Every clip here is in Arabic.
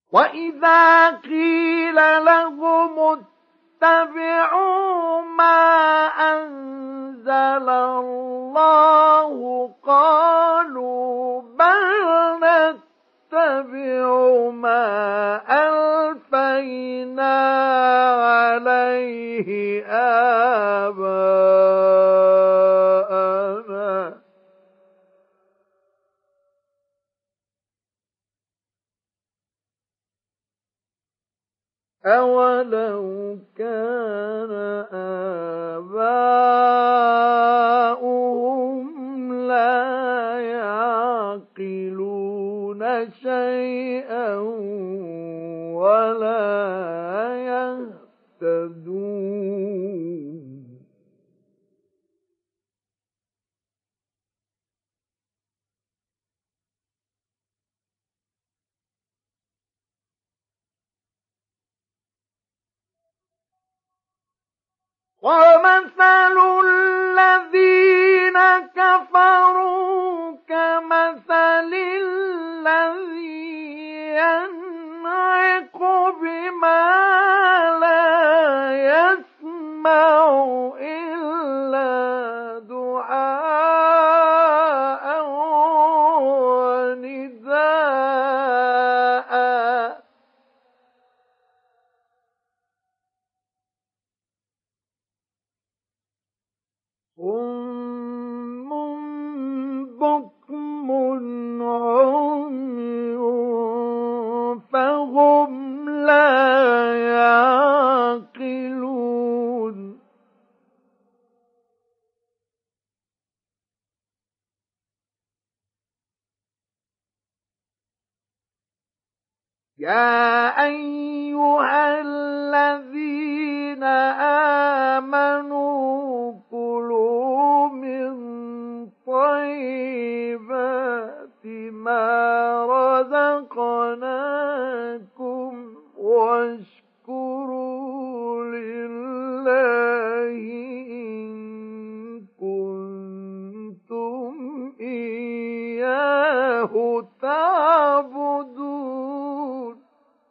وَإِذَا قِيلَ لَهُمُ اتَّبِعُوا مَا أَنزَلَ اللَّهُ قَالُوا بَلْ نَتَّبِعُ مَا أَلْفَيْنَا عَلَيْهِ آبَاءَنَا أَوَلَوْ كَانَ آبَاؤُهُمْ لَا يَعْقِلُونَ شَيْئًا وَلَا يَهْتَدُونَ وَمَثَلُ الَّذِينَ كَفَرُوا كَمَثَلِ الَّذِي يَنْعِقُ بِمَا لَا يَسْمَعُ إِلَّا دُعَاءً وَنِدَاءً صُمٌّ بُكْمٌ عُمْيٌ فَهُمْ لَا يَعْقِلُونَ يَا أَيُّهَا الَّذِينَ آمَنُوا كُلُوا مِن طَيِّبَاتِ مَا رَزَقْنَاكُمْ وَاشْكُرُوا لِلَّهِ إِن كُنتُمْ إِيَّاهُ تَعْبُدُونَ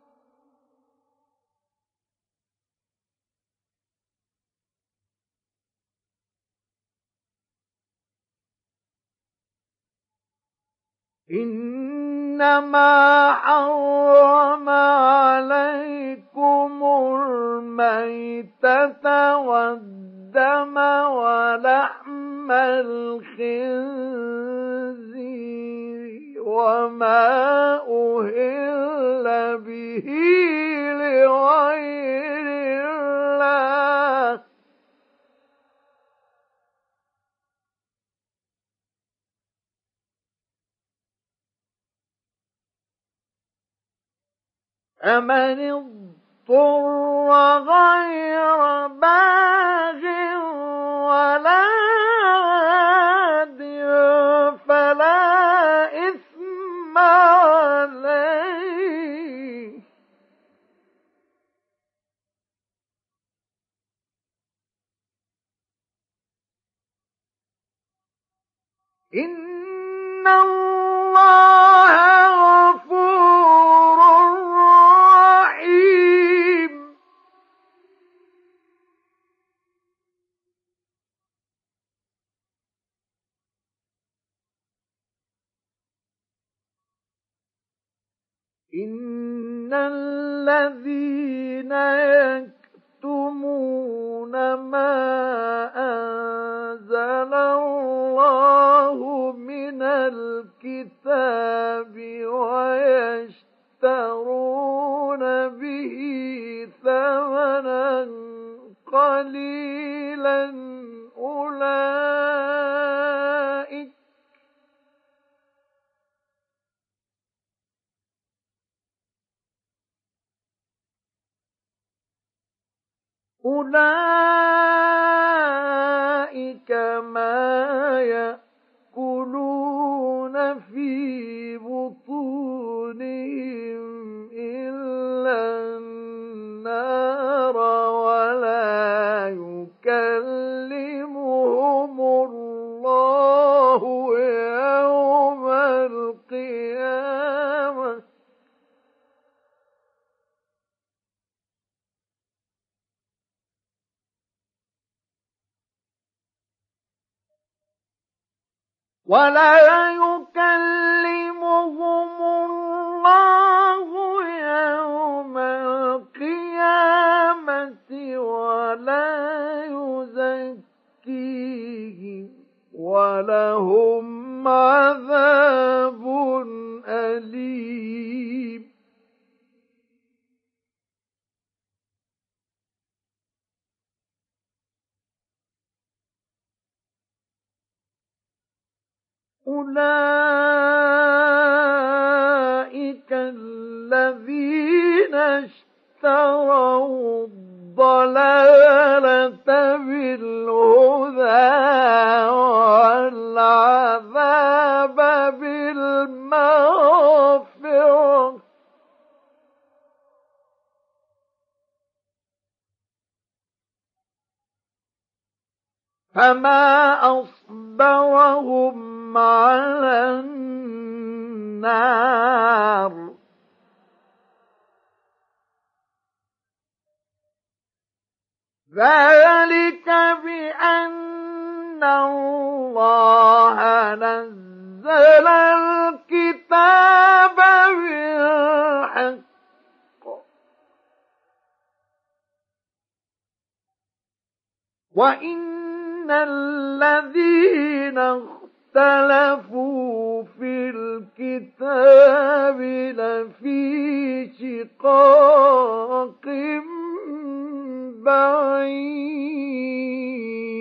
إِنَّمَا حَرَّمَ عَلَيْكُمُ الْمَيْتَةَ وَالدَّمَ وَلَحْمَ الْخِنزِيرِ وَمَا أُهِلَّ بِهِ لِغَيْرِ اللَّهِ فَمَنِ اضْطُرَّ غَيْرَ بَاغٍ وَلَا عَادٍ فَلَا إِثْمَ عَلَيْهِ إِنَّ اللَّهَ غَفُورٌ رَّحِيمٌ إِنَّ الَّذِينَ يَكْتُمُونَ مَا أَنزَلَ اللَّهُ مِنَ الْكِتَابِ وَيَشْتَرُونَ بِهِ ثَمَنًا قَلِيلًا أُولَئِكَ مَا يَأْكُلُونَ فِي بُطُونِهِمْ إِلَّا النَّارَ وَلَا يُكَلِّمُهُمُ اللَّهُ يَوْمَ الْقِيَامَةِ ولا يكلمهم الله يوم القيامة ولا يزكيهم ولهم عذاب أليم. أولئك الذين اشتروا الضلالة بالهدى والعذاب بالمغفرة فما أصبرهم على النار ذلك بأن الله نزل الكتاب بالحق وإن الذين اختلفوا في الكتاب لفي شقاق بعيد.